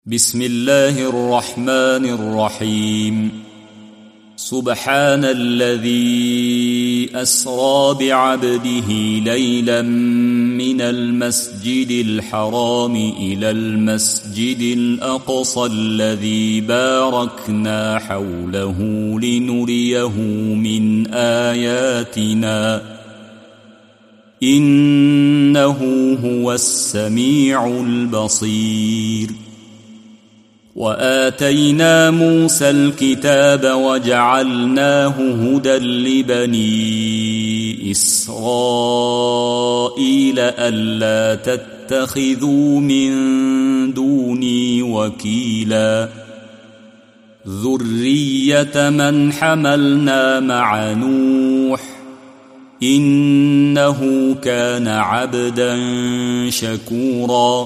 بسم الله الرحمن الرحيم. سبحان الذي أسرى بعبده ليلا من المسجد الحرام إلى المسجد الأقصى الذي باركنا حوله لنريه من آياتنا إنه هو السميع البصير. وآتينا موسى الكتاب وجعلناه هدى لبني إسرائيل ألا تتخذوا من دوني وكيلا ذرية من حملنا مع نوح إنه كان عبدا شكورا.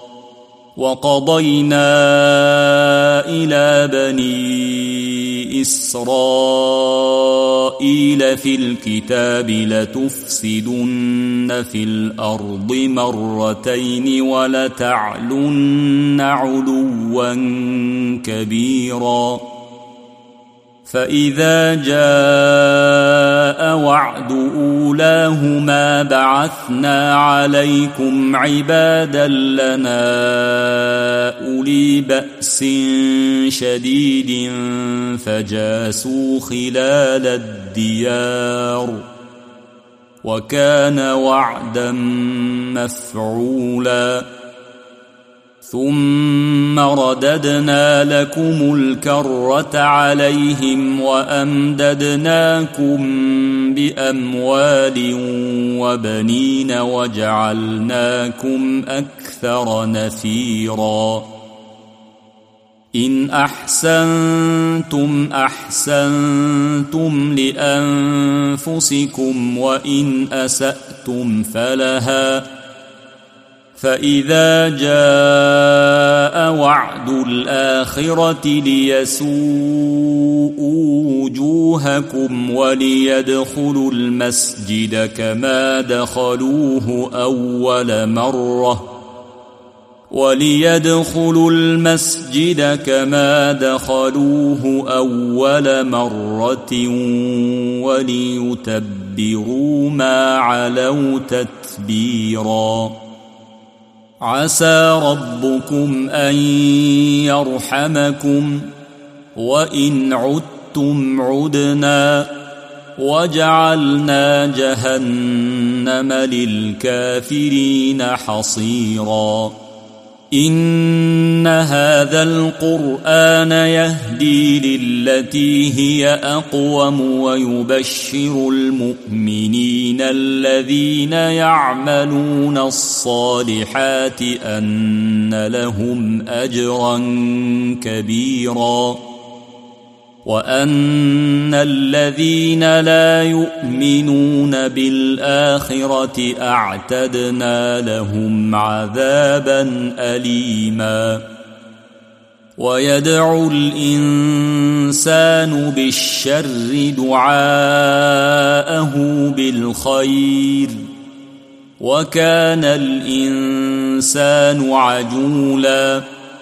وقضينا إلى بني إسرائيل في الكتاب لتفسدن في الأرض مرتين ولتعلن علوا كبيرا. فإذا جاء وعد أولاهما بعثنا عليكم عبادا لنا أولي بأس شديد فجاسوا خلال الديار وكان وعدا مفعولا. ثم رددنا لكم الكرة عليهم وأمددناكم بأموال وبنين وجعلناكم أكثر نفيرا. إن أحسنتم أحسنتم لأنفسكم وإن أسأتم فلها. فإذا جاء وعد الآخرة ليسوءوا وجوهكم وليدخلوا المسجد كما دخلوه أول مرة وليتبروا ما علوا تتبيرا. عسى ربكم أن يرحمكم وإن عدتم عدنا وجعلنا جهنم للكافرين حصيرا. إن هذا القرآن يهدي للتي هي أقوم ويبشر المؤمنين الذين يعملون الصالحات أن لهم أجرا كبيرا وأن الذين لا يؤمنون بالآخرة أعتدنا لهم عذابا أليما. ويدعو الإنسان بالشر دعاءه بالخير وكان الإنسان عجولا.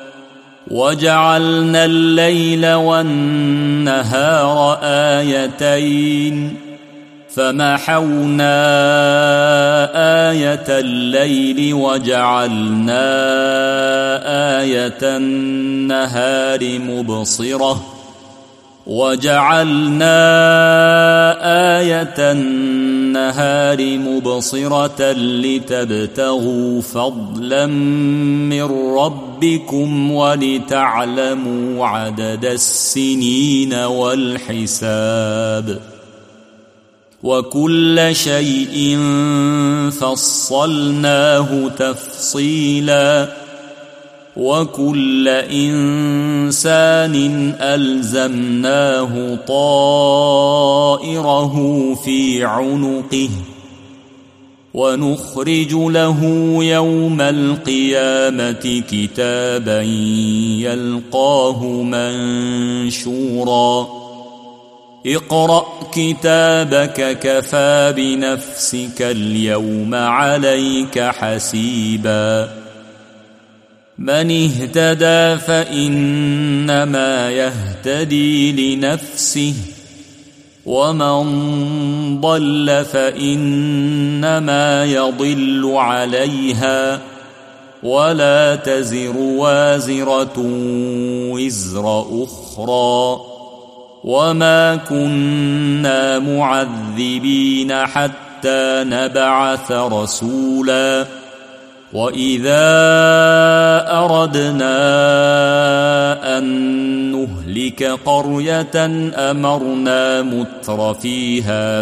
وجعلنا الليل والنهار آيتين فمحونا آية الليل وجعلنا آية النهار مبصرة لتبتغوا فضلا من ربكم ولتعلموا عدد السنين والحساب وكل شيء فصلناه تفصيلا. وكل إنسان ألزمناه طائره في عنقه ونخرج له يوم القيامة كتابا يلقاه منشورا. اقرأ كتابك كفى بنفسك اليوم عليك حسيبا. من اهتدى فإنما يهتدي لنفسه ومن ضل فإنما يضل عليها ولا تزر وازرة وزر أخرى وما كنا معذبين حتى نبعث رسولا وإذا أردنا أن نهلك قرية أمرنا متر فيها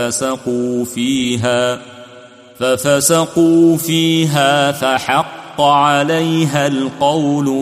ففسقوا فيها فحق عليها القول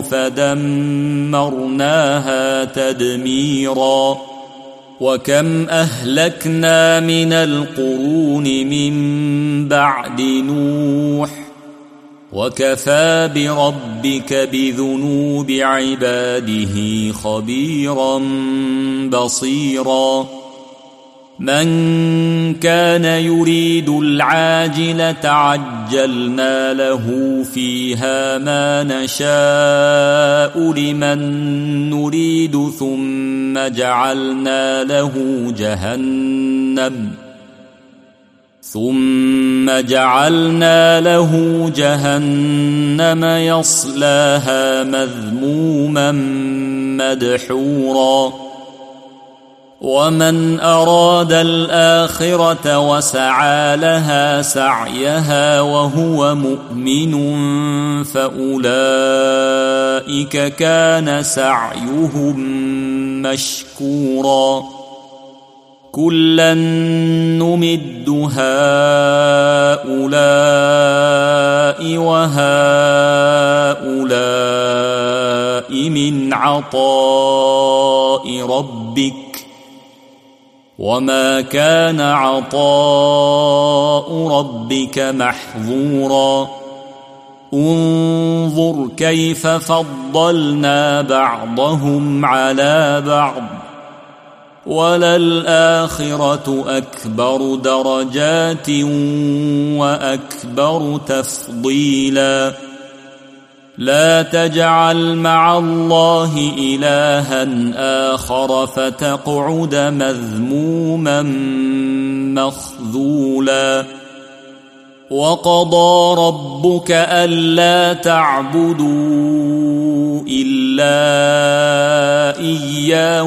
فدمرناها تدميرا وكم أهلكنا من القرون من بعد نوح وكفى بربك بذنوب عباده خبيرا بصيرا من كان يريد العاجلة عجلنا له فيها ما نشاء لمن نريد ثم جعلنا له جهنم يصلاها مذموما مدحورا ومن أراد الآخرة وسعى لها سعيها وهو مؤمن فأولئك كان سعيهم مشكورا كلا نمد هؤلاء وهؤلاء من عطاء ربك وما كان عطاء ربك محظورا انظر كيف فضلنا بعضهم على بعض وللآخرة أكبر درجات وأكبر تفضيلا لا تجعل مع الله إلها آخر فتقعد مذموما مخذولا وقضى ربك ألا تعبدوا إلا إياه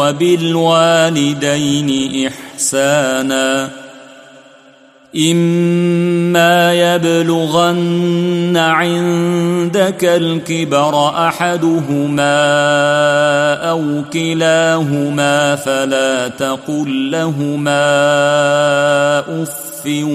وبالوالدين إحسانا إما يبلغن عندك الكبر أحدهما أو كلاهما فلا تقل لهما أف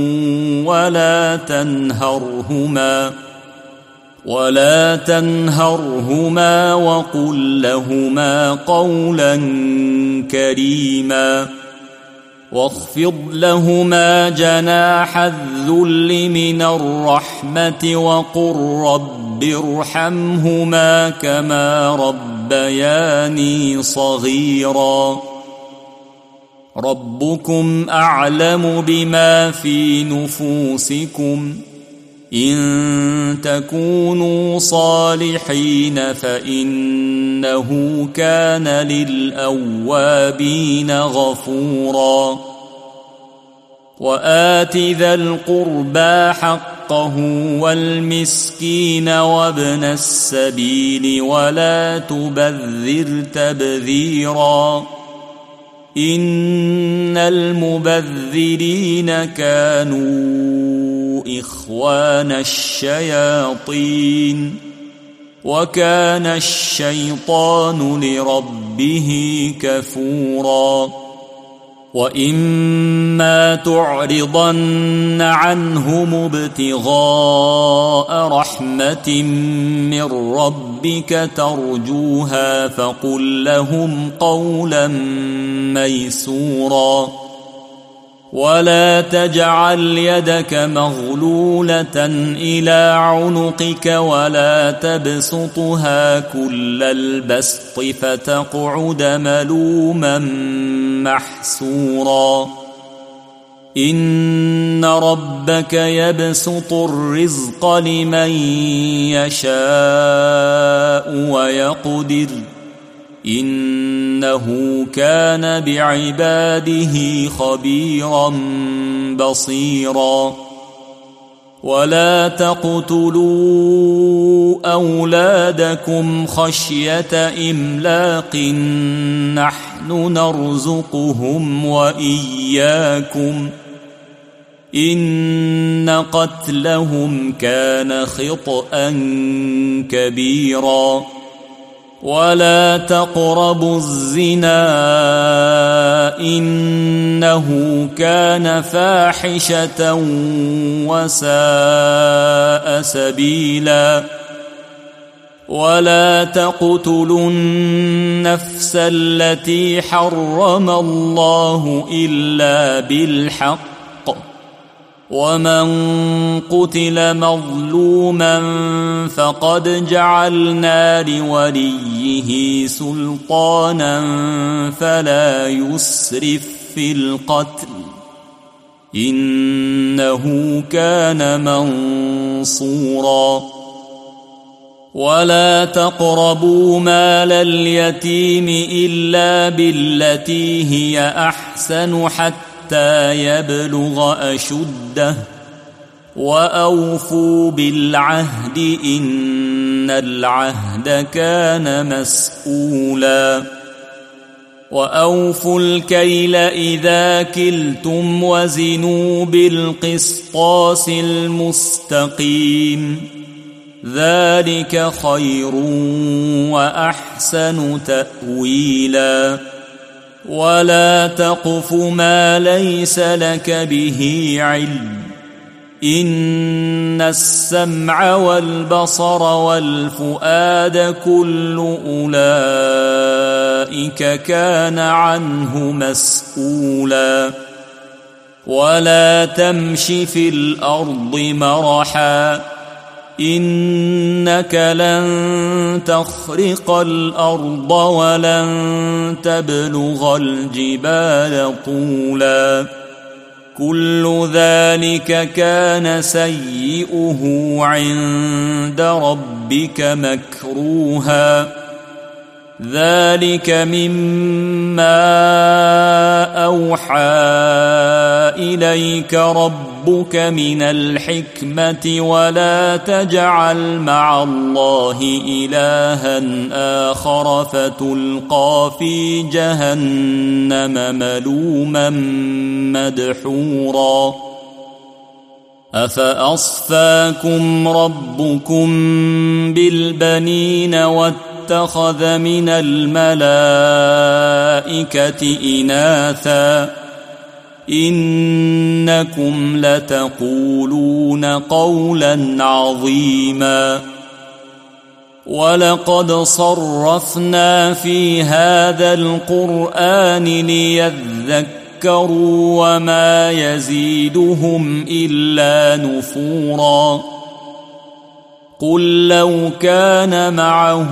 ولا تنهرهما وقل لهما قولا كريما واخفض لهما جناح الذل من الرحمة وقل رب ارحمهما كما ربياني صغيرا ربكم أعلم بما في نفوسكم إن تكونوا صالحين فإنه كان للأوابين غفورا وآت ذا القربى حقه والمسكين وابن السبيل ولا تبذر تبذيرا إن المبذرين كانوا إخوان الشياطين وكان الشيطان لربه كفورا وإما تعرضن عنهم ابتغاء رحمة من ربك ترجوها فقل لهم قولا ميسورا ولا تجعل يدك مغلولة إلى عنقك ولا تبسطها كل البسط فتقعد ملوما محسورا إن ربك يبسط الرزق لمن يشاء ويقدر إنه كان بعباده خبيرا بصيرا ولا تقتلوا أولادكم خشية إملاق نحن نرزقهم وإياكم إن قتلهم كان خطأ كبيرا ولا تقربوا الزنا إنه كان فاحشة وساء سبيلا ولا تقتلوا النفس التي حرم الله إلا بالحق ومن قتل مظلوما فقد جعلنا لوليه سلطانا فلا يسرف في القتل إنه كان منصورا ولا تقربوا مال اليتيم إلا بالتي هي أحسن حتى يبلغ أشده وأوفوا بالعهد إن العهد كان مسؤولا وأوفوا الكيل إذا كلتم وزنوا بالقسطاس المستقيم ذلك خير وأحسن تأويلا ولا تقف ما ليس لك به علم إن السمع والبصر والفؤاد كل أولئك كان عنه مسؤولا ولا تمش في الأرض مرحا إنك لن تخرق الأرض ولن تبلغ الجبال طولا كل ذلك كان سيئه عند ربك مكروها ذلك مما أوحى إليك ربك من الحكمة ولا تجعل مع الله إلها آخر فتلقى في جهنم ملوما مدحورا أفأصفاكم ربكم بالبنين واتخذ من الملائكة إناثا إنكم لتقولون قولا عظيما ولقد صرفنا في هذا القرآن ليذكروا وما يزيدهم إلا نفورا قل لو كان معه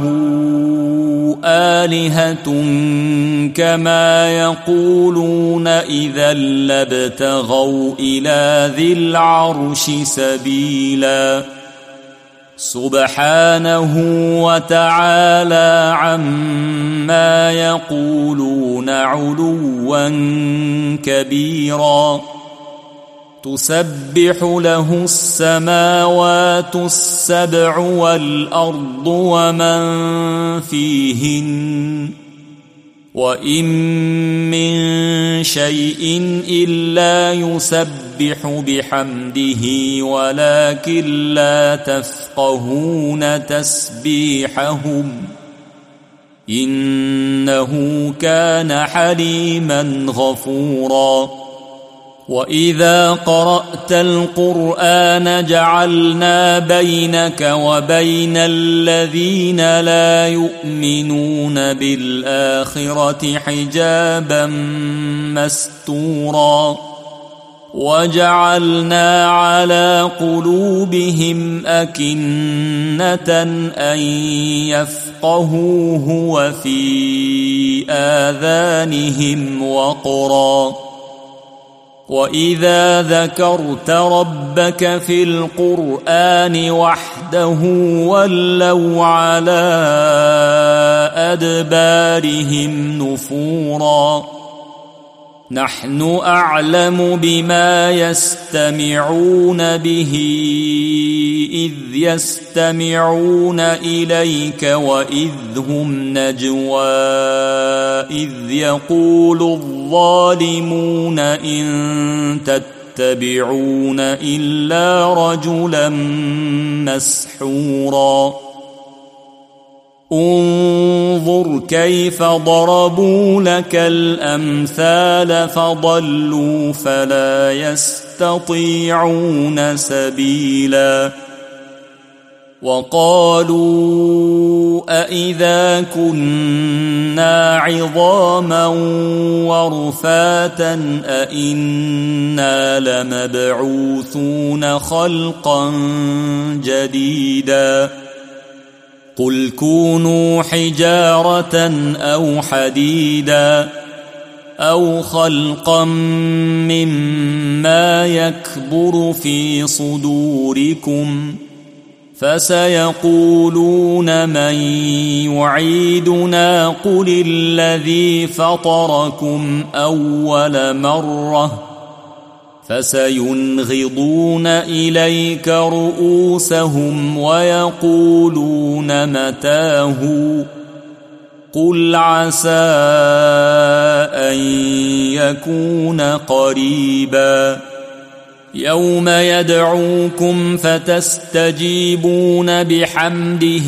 آلهة كما يقولون إذا لابتغوا إلى ذي العرش سبيلا سبحانه وتعالى عما يقولون علوا كبيرا تسبح له السماوات السبع والأرض ومن فيهن وإن من شيء إلا يسبح بحمده ولكن لا تفقهون تسبيحهم إنه كان حليما غفورا وإذا قرأت القرآن جعلنا بينك وبين الذين لا يؤمنون بالآخرة حجابا مستورا وجعلنا على قلوبهم أكنة أن يفقهوه وفي آذانهم وقرا وإذا ذكرت ربك في القرآن وحده ولوا على أدبارهم نفورا نحن أعلم بما يستمعون به إذ يستمعون إليك وإذ هم نجوى إذ يقول الظالمون إن تتبعون إلا رجلا مسحورا انظر كيف ضربوا لك الأمثال فضلوا فلا يستطيعون سبيلا وقالوا أإذا كنا عظاما ورفاتا أإنا لمبعوثون خلقا جديدا قل كونوا حجارة أو حديدا أو خلقا مما يكبر في صدوركم فسيقولون من يعيدنا قل الذي فطركم أول مرة فسينغضون إليك رؤوسهم ويقولون متاه قل عسى أن يكون قريبا يوم يدعوكم فتستجيبون بحمده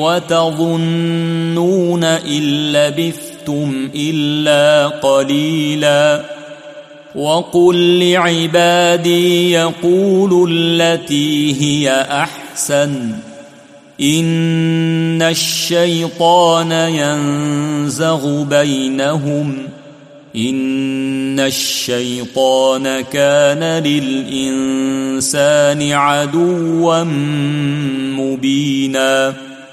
وتظنون إن لبثتم إلا قليلا وقل لعبادي يقولوا التي هي أحسن إن الشيطان ينزغ بينهم إن الشيطان كان للإنسان عدوا مبينا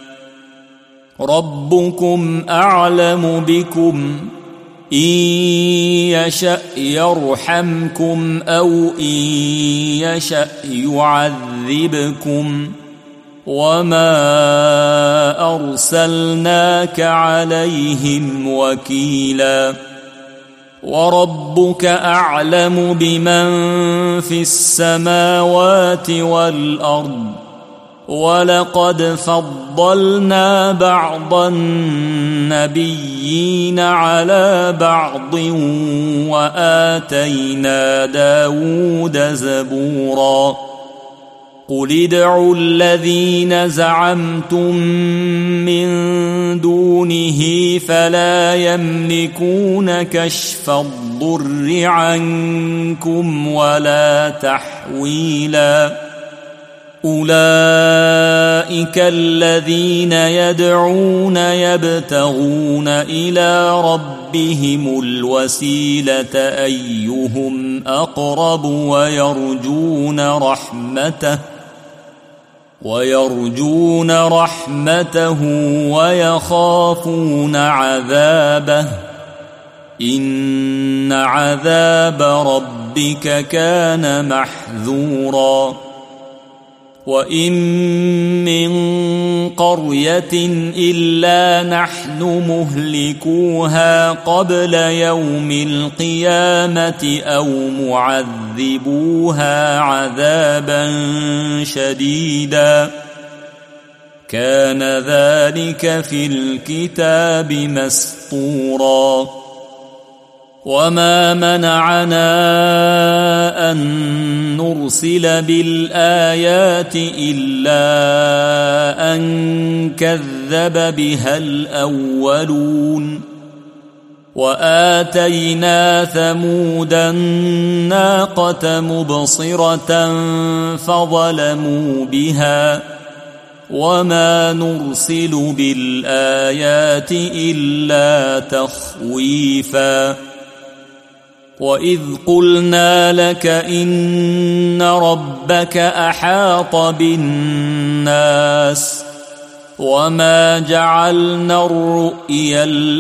ربكم أعلم بكم إن يشأ يرحمكم أو إن يشأ يعذبكم وما أرسلناك عليهم وكيلا وربك أعلم بمن في السماوات والأرض ولقد فضلنا بعض النبيين على بعض وآتينا داود زبورا قل ادعوا الذين زعمتم من دونه فلا يملكون كشف الضر عنكم ولا تحويلا أولئك الذين يدعون يبتغون إلى ربهم الوسيلة أيهم أقرب ويرجون رحمته ويخافون عذابه إن عذاب ربك كان محذورا وإن من قرية إلا نحن مهلكوها قبل يوم القيامة أو معذبوها عذابا شديدا كان ذلك في الكتاب مسطورا وما منعنا أن نرسل بالآيات إلا أن كذب بها الأولون وآتينا ثمود الناقة مبصرة فظلموا بها وما نرسل بالآيات إلا تخويفا وإذ قلنا لك إن ربك أحاط بالناس وما جعلنا الرؤيا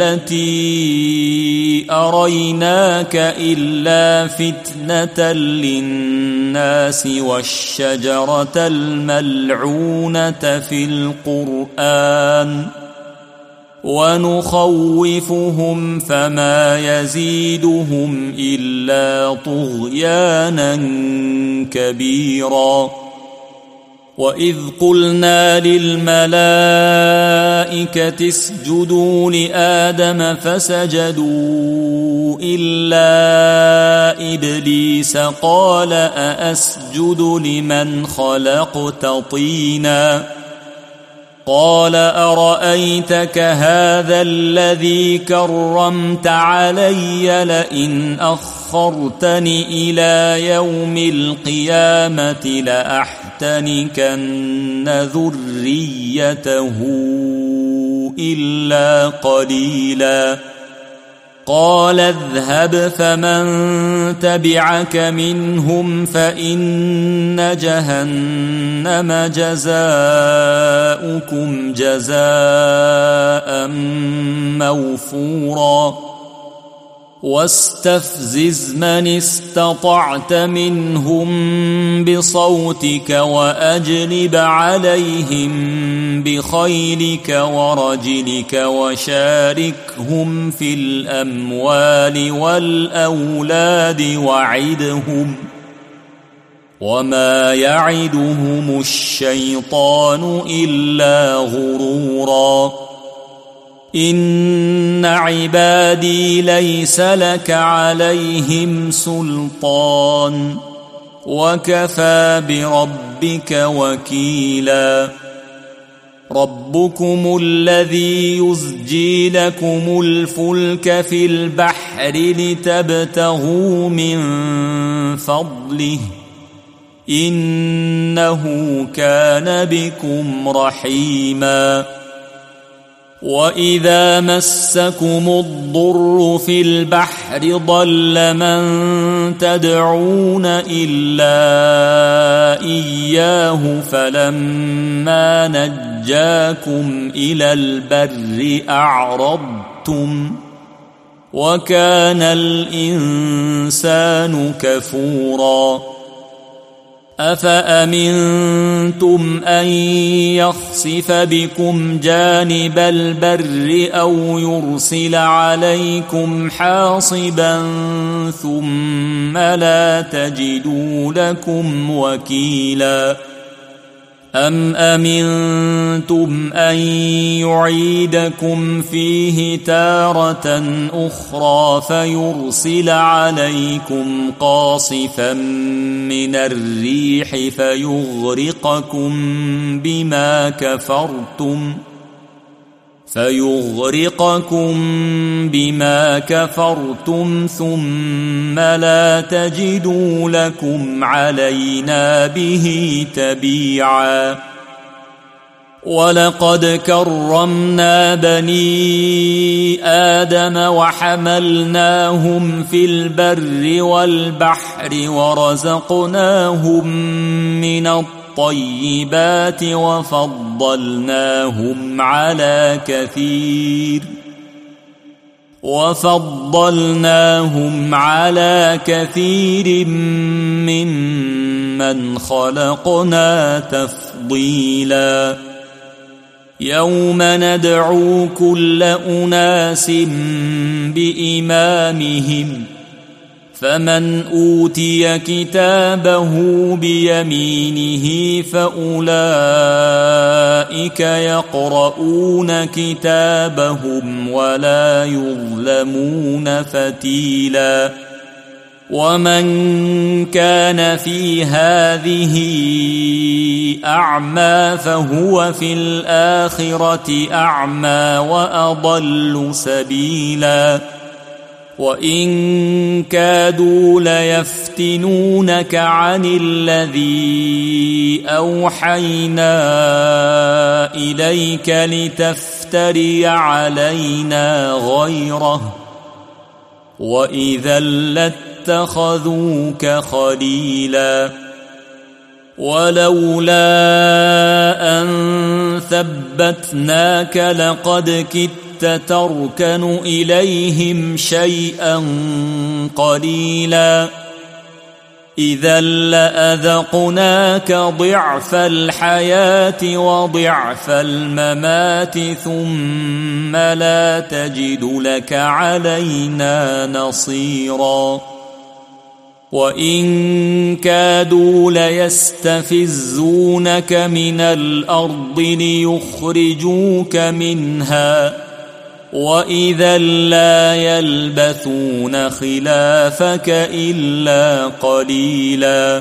التي أريناك إلا فتنة للناس والشجرة الملعونة في القرآن ونخوفهم فما يزيدهم إلا طغيانا كبيرا. وإذ قلنا للملائكة اسجدوا لآدم فسجدوا إلا إبليس قال أأسجد لمن خلقت طينا قال أرأيتك هذا الذي كرمت علي لئن أخرتني إلى يوم القيامة لأحتنكن ذريته إلا قليلا. قال اذهب فمن تبعك منهم فإن جهنم جزاؤكم جزاء موفورا. واستفزز من استطعت منهم بصوتك وأجلب عليهم بخيلك ورجلك وشاركهم في الأموال والأولاد وعدهم وما يعدهم الشيطان إلا غرورا. إن عبادي ليس لك عليهم سلطان وكفى بربك وكيلا. ربكم الذي يزجي لكم الفلك في البحر لتبتغوا من فضله إنه كان بكم رحيما. وإذا مسكم الضر في البحر ضل من تدعون إلا إياه فلما نجاكم إلى البر أعرضتم وكان الإنسان كفورا. أفأمنتم أن يخسف بكم جانب البر أو يرسل عليكم حاصبا ثم لا تجدوا لكم وكيلا. أم أمنتم أن يعيدكم فيه تارة أخرى فيرسل عليكم قاصفا من الريح فيغرقكم بما كفرتم ثم لا تجدوا لكم علينا به تبيعا. ولقد كرمنا بني آدم وحملناهم في البر والبحر ورزقناهم من الطيبات وفضلناهم على كثير ممن خلقنا تفضيلا. يوم ندعو كل أناس بإمامهم فمن أوتي كتابه بيمينه فأولئك يقرؤون كتابهم ولا يظلمون فتيلا. ومن كان في هذه أعمى فهو في الآخرة أعمى وأضل سبيلا. وإن كادوا ليفتنونك عن الذي أوحينا إليك لتفتري علينا غيره وإذا لاتخذوك خليلا. ولولا أن ثبتناك لقد كدت تركن إليهم شيئا قليلا إذا لأذقناك ضعف الحياة وضعف الممات ثم لا تجد لك علينا نصيرا وإن كادوا ليستفزونك من الأرض ليخرجوك منها وإذا لا يلبثون خلافك إلا قليلا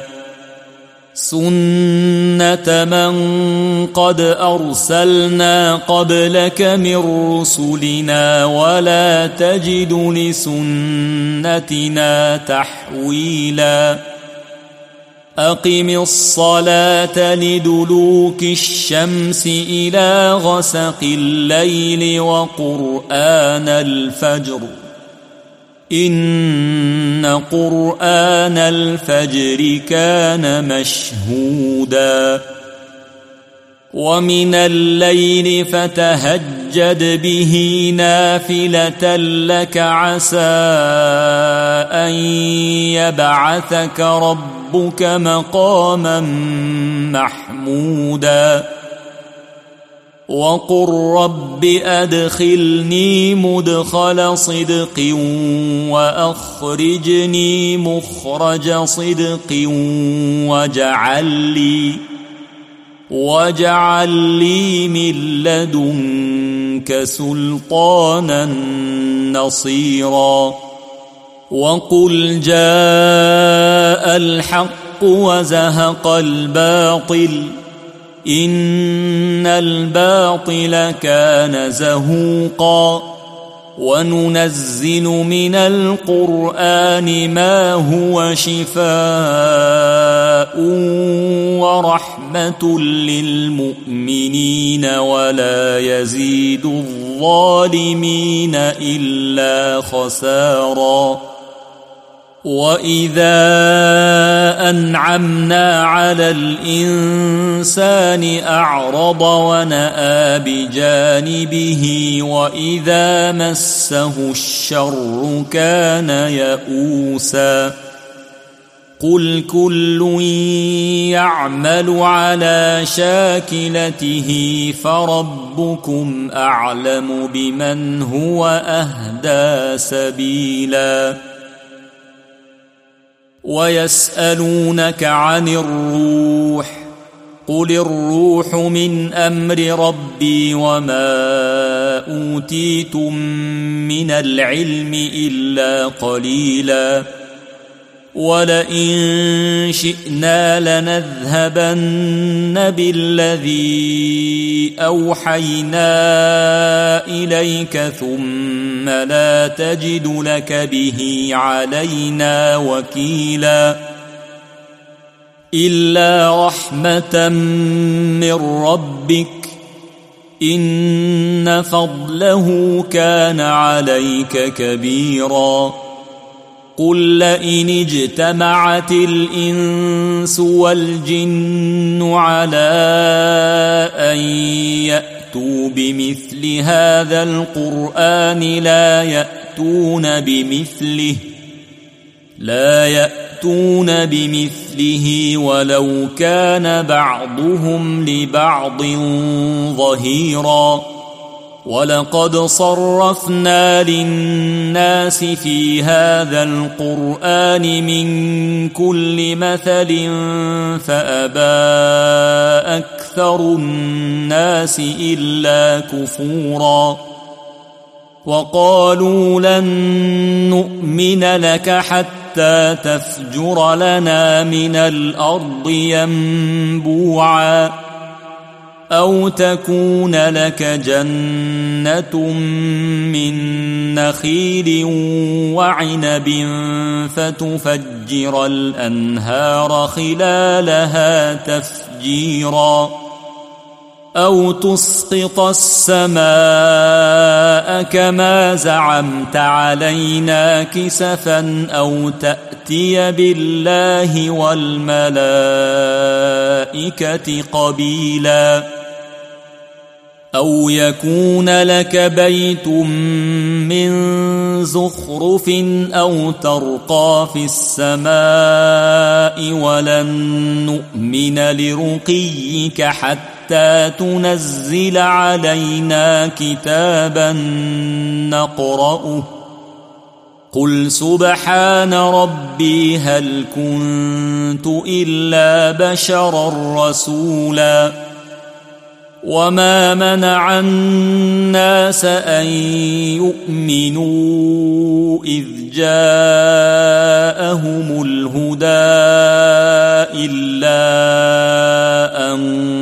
سنة من قد أرسلنا قبلك من رسلنا ولا تجد لسنتنا تحويلا أقم الصلاة لدلوك الشمس إلى غسق الليل وقرآن الفجر إن قرآن الفجر كان مشهودا ومن الليل فتهجد به نافلة لك عسى أن يبعثك ربك مقاما محمودا وقل رب أدخلني مدخل صدق وأخرجني مخرج صدق واجعل لي من لدنك سلطانا نصيرا وقل جاء الحق وزهق الباطل إن الباطل كان زهوقا وننزل من القرآن ما هو شفاء ورحمة للمؤمنين ولا يزيد الظالمين إلا خسارا وإذا أنعمنا على الإنسان أعرض ونأى بجانبه وإذا مسه الشر كان يئوسا قل كل يعمل على شاكلته فربكم أعلم بمن هو أهدى سبيلا ويسألونك عن الروح قل الروح من أمر ربي وما أوتيتم من العلم إلا قليلا ولئن شئنا لنذهبن بالذي أوحينا إليك ثم لا تجد لك به علينا وكيلا إلا رحمة من ربك إن فضله كان عليك كبيرا قل لئن اجتمعت الإنس والجن على أن يأتوا بمثل هذا القرآن لا يأتون بمثله ولو كان بعضهم لبعض ظهيرا ولقد صرفنا للناس في هذا القرآن من كل مثل فأبى أكثر الناس إلا كفورا وقالوا لن نؤمن لك حتى تفجر لنا من الأرض ينبوعا أو تكون لك جنة من نخيل وعنب فتفجر الأنهار خلالها تفجيرا أو تسقط السماء كما زعمت علينا كسفا أو تأتي بالله والملائكة قبيلا أو يكون لك بيت من زخرف أو ترقى في السماء ولن نؤمن لرقيك حتى تنزل علينا كتابا نقرأه قل سبحان ربي هل كنت إلا بشرا رسولا وما منع الناس أن يؤمنوا إذ جاءهم الهدى إلا أن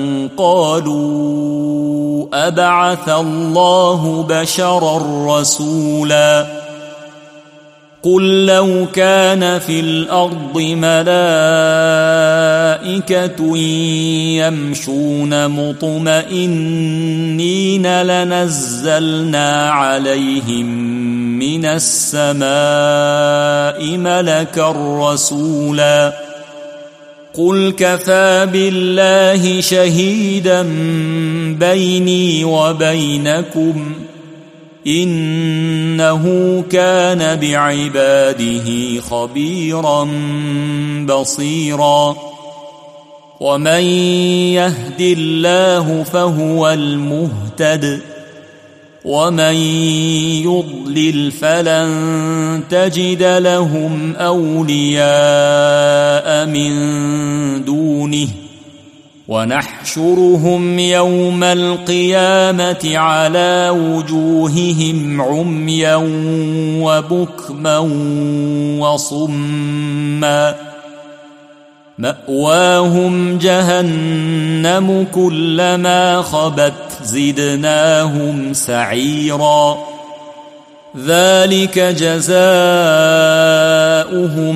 قالوا أبعث الله بشرا رسولا قل لو كان في الأرض ملائكة يمشون مطمئنين لنزلنا عليهم من السماء ملكا رسولا قل كفى بالله شهيدا بيني وبينكم إنه كان بعباده خبيرا بصيرا ومن يهد الله فهو المهتد ومن يضلل فلن تجد لهم أولياء من دونه ونحشرهم يوم القيامة على وجوههم عميا وبكما وصما مأواهم جهنم كلما خبت زدناهم سعيرا ذلك جزاؤهم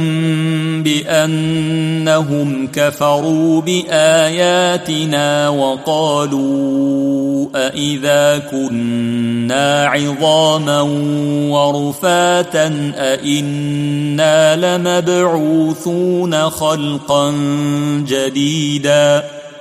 بأنهم كفروا بآياتنا وقالوا أإذا كنا عظاما ورفاتا أإنا لمبعوثون خلقا جديدا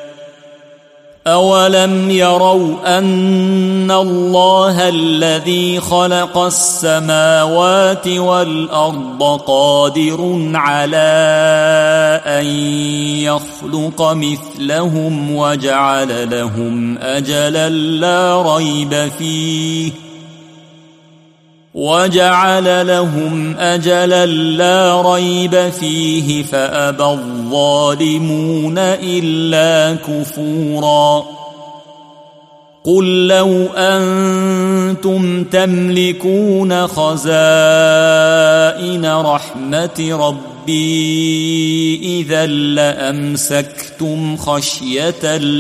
أولم يروا أن الله الذي خلق السماوات والأرض قادر على أن يخلق مثلهم وجعل لهم أجلا لا ريب فيه فأبى الظالمون إلا كفورا قل لو أنتم تملكون خزائن رحمة ربي إذا لأمسكتم خشية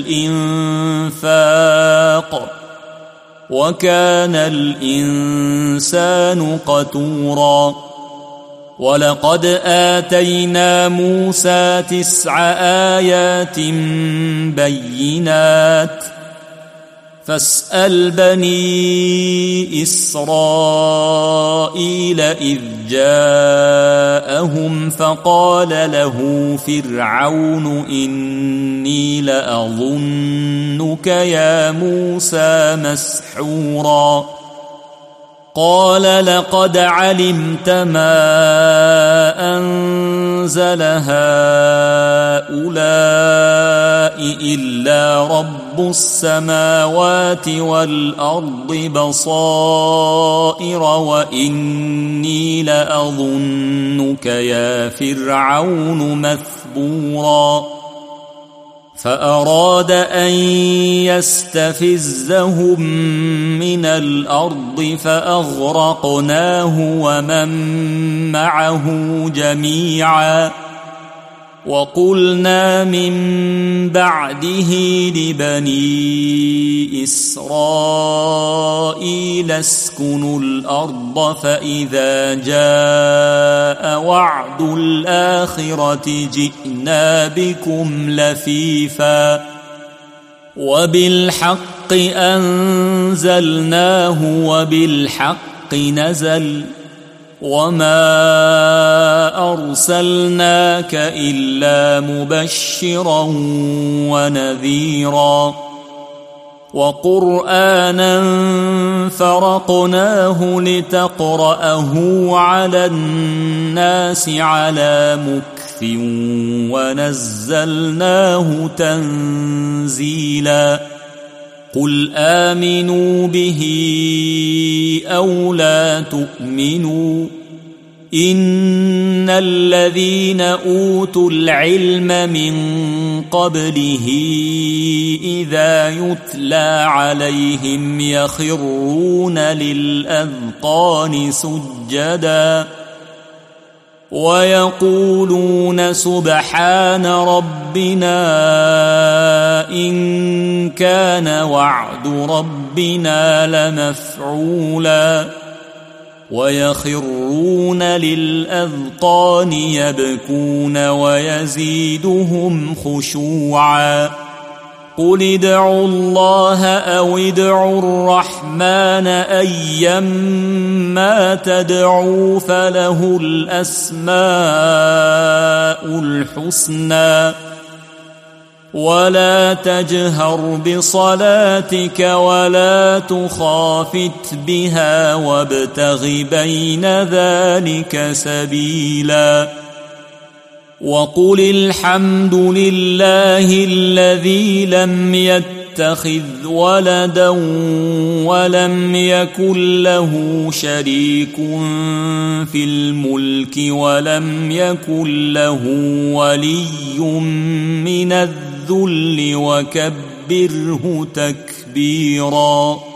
الإنفاق وكان الإنسان قتورا ولقد آتينا موسى 9 آيات بينات فاسأل بني إسرائيل إذ جاءهم فقال له فرعون إني لأظنك يا موسى مسحورا قال لقد علمت ما أنزل هؤلاء إلا رب السماوات والأرض بصائر وإني لأظنك يا فرعون مثبورا فأراد أن يستفزهم من الأرض فأغرقناه ومن معه جميعا وقلنا من بعده لبني إسرائيل اسكنوا الأرض فإذا جاء وعد الآخرة جئنا بكم لفيفا وبالحق أنزلناه وبالحق نزل وما أرسلناك إلا مبشرا ونذيرا وقرآنا فرقناه لتقرأه على الناس على مكث ونزلناه تنزيلا قل آمنوا به أو لا تؤمنوا إن الذين أوتوا العلم من قبله إذا يتلى عليهم يخرون للأذقان سجدا ويقولون سبحان ربنا إن كان وعد ربنا لمفعولا ويخرون للأذقان يبكون ويزيدهم خشوعا قل ادعوا الله أو ادعوا الرحمن أيما تدعوا فله الأسماء الحسنى ولا تجهر بصلاتك ولا تخافت بها وابتغ بين ذلك سبيلا وقل الحمد لله الذي لم يتخذ ولدا ولم يكن له شريك في الملك ولم يكن له ولي من الذل وكبره تكبيرا.